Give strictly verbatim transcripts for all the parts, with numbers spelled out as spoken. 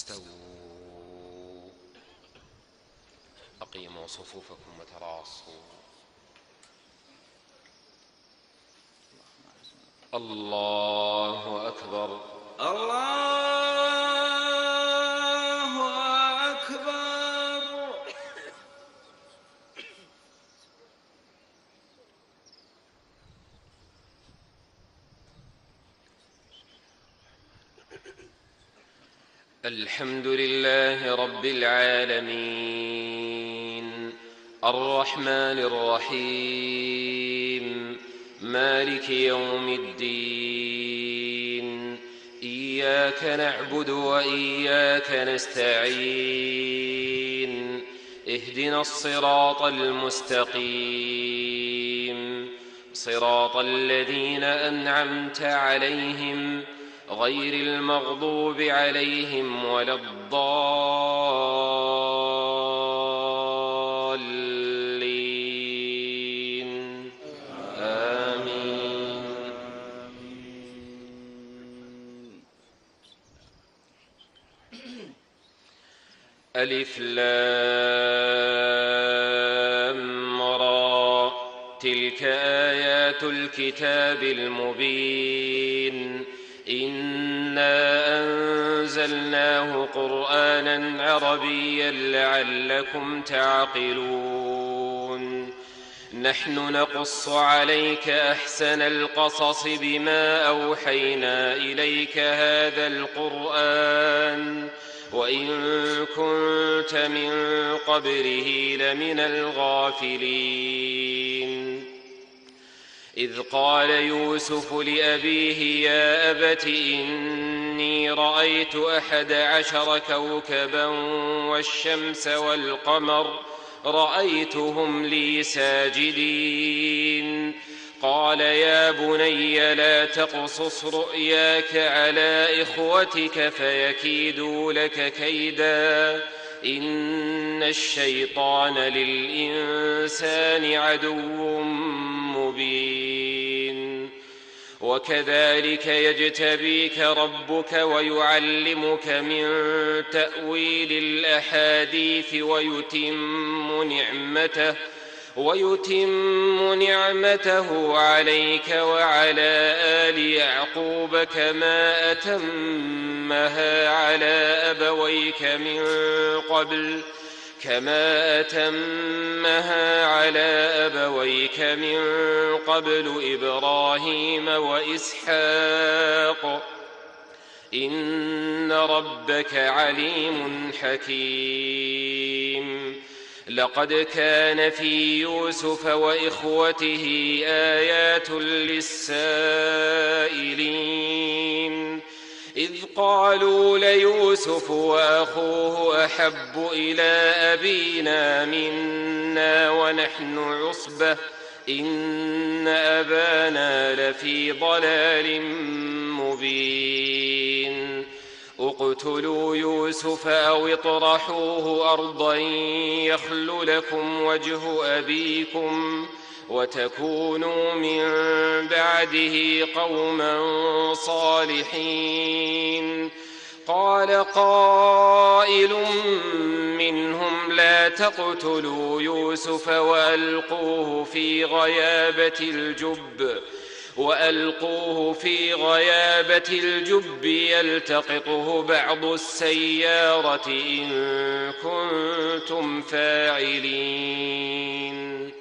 استووا أقيموا صفوفكم وتراصوا. الله أكبر. الله أكبر. الحمد لله رب العالمين الرحمن الرحيم مالك يوم الدين. إياك نعبد وإياك نستعين. اهدنا الصراط المستقيم صراط الذين أنعمت عليهم غير المغضوب عليهم ولا الضالين. آمين. ألف لام را. تلك آيات الكتاب المبين. إنا أنزلناه قرآنا عربيا لعلكم تعقلون. نحن نقص عليك أحسن القصص بما أوحينا إليك هذا القرآن وإن كنت من قبله لمن الغافلين. إذ قال يوسف لأبيه يا أبت إني رأيت أحد عشر كوكبا والشمس والقمر رأيتهم لي ساجدين. قال يا بني لا تقصص رؤياك على إخوتك فيكيدوا لك كيدا إن الشيطان للإنسان عدو مبين. وكذلك يجتبيك ربك ويعلمك من تأويل الأحاديث ويتم نعمته ويتم نعمته عليك وعلى آل يعقوب كما أتمها على أبويك من قبل كما أتمها على أبويك من قبل إبراهيم وإسحاق إن ربك عليم حكيم. لقد كان في يوسف وإخوته آيات للسائلين إذ قالوا ليوسف وأخوه أحب إلى أبينا منا ونحن عصبة إن أبانا لفي ضلال مبين. اقتلوا يوسف أو اطرحوه أرضا يخل لكم وجه أبيكم وتكونوا من بعده قوما صالحين. قال قائل منهم لا تقتلوا يوسف وألقوه في غيابة الجب وألقوه في غيابة الجب يلتقطه بعض السيارة إن كنتم فاعلين.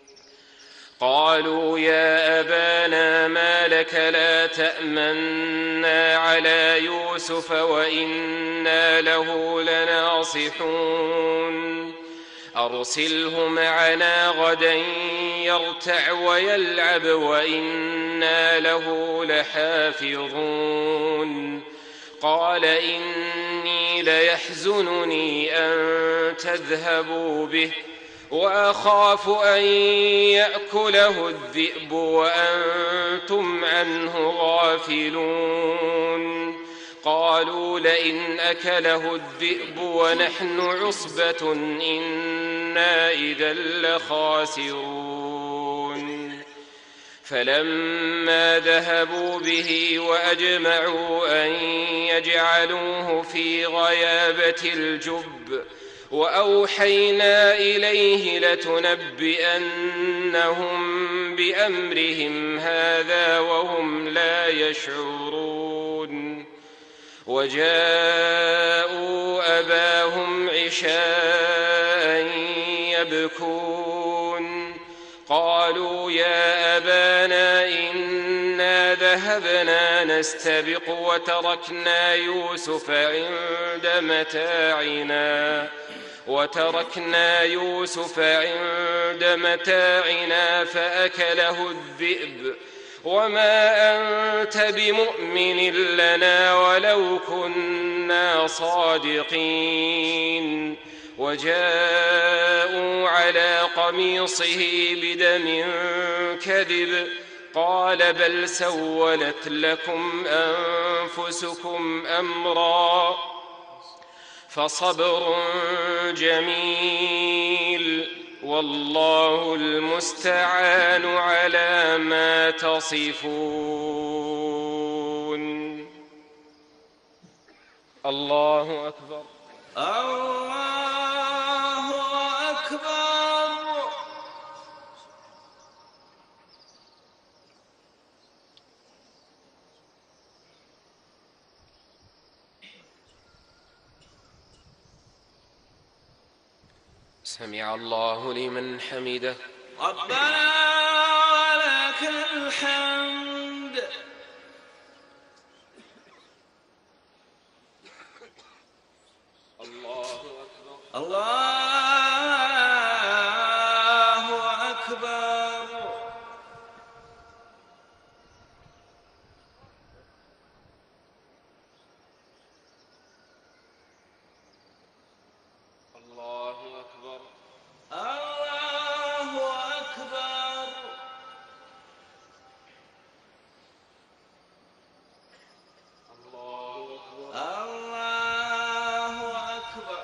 قالوا يا أبانا ما لك لا تأمنا على يوسف وإنا له لناصحون. أرسله معنا غدا يرتع ويلعب وإنا له لحافظون. قال إني ليحزنني أن تذهبوا به وأخاف أن يأكله الذئب وأنتم عنه غافلون. قالوا لئن أكله الذئب ونحن عصبة إنا إذا لخاسرون. فلما ذهبوا به وأجمعوا أن يجعلوه في غيابة الجب وأوحينا إليه لتنبئنهم بأمرهم هذا وهم لا يشعرون وجاءوا أباهم عشاء يبكون قالوا يا أبانا إنا ذهبنا نستبق وتركنا يوسف عند متاعنا وتركنا يوسف عند متاعنا فأكله الذئب وما أنت بمؤمن لنا ولو كنا صادقين وجاءوا على قميصه بدم كذب قال بل سولت لكم أنفسكم أمرا فصبر جميل والله المستعان على ما تصفون. الله أكبر. الله أكبر. سمع الله لمن حمده. ربنا ولك الحمد. الله أكبر. الله أكبر. الله أكبر. الله أكبر. الله أكبر. الله أكبر.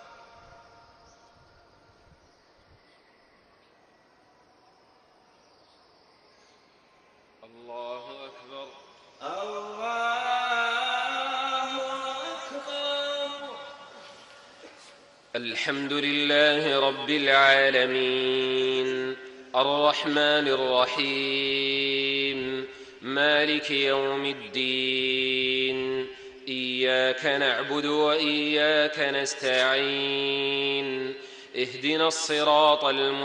الله أكبر. الله أكبر. الحمد لله رب العالمين الرحمن الرحيم مالك يوم الدين إياك نعبد وإياك نستعين اهدنا الصراط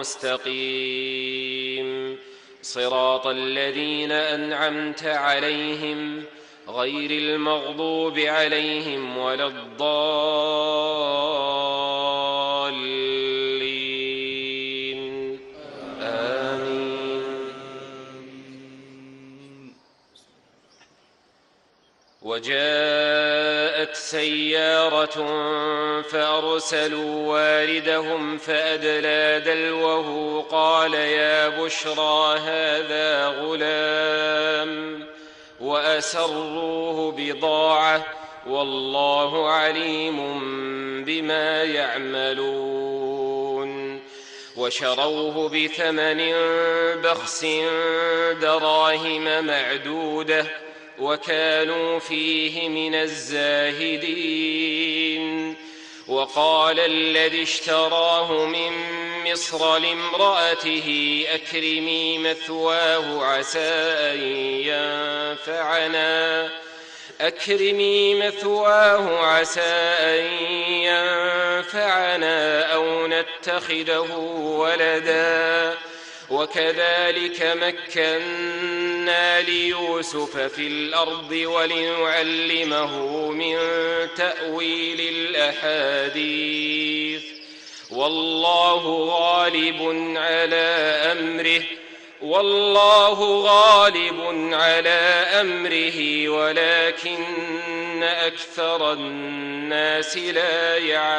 المستقيم صراط الذين أنعمت عليهم غير المغضوب عليهم ولا الضالين آمين. وجاءت سيارة فأرسلوا واردهم فأدلى دلوه قال يا بشرى هذا غلام وأسروه بضاعة والله عليم بما يعملون وشروه بثمن بخس دراهم معدودة وكانوا فيه من الزاهدين. وقال الذي اشتراه من مصر لامرأته أكرمي مثواه عسى أن ينفعنا أكرمي مثواه عسى أن ينفعنا أو نتخذه ولدا وكذلك مكنا ليوسف في الأرض ولنعلمه من تأويل الأحاديث والله غالب على أمره والله غالب على أمره ولكن أكثر الناس لا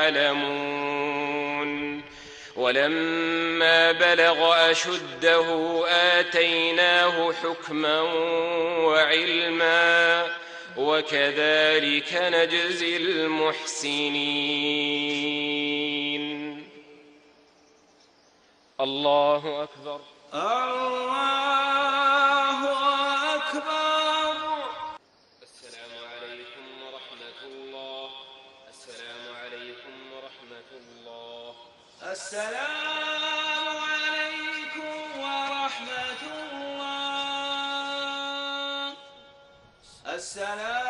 يعلمون. ولما بلغ أشده آتيناه حكما وعلما وكذلك نجزي المحسنين. الله أكبر. الله السلام عليكم ورحمة الله. السلام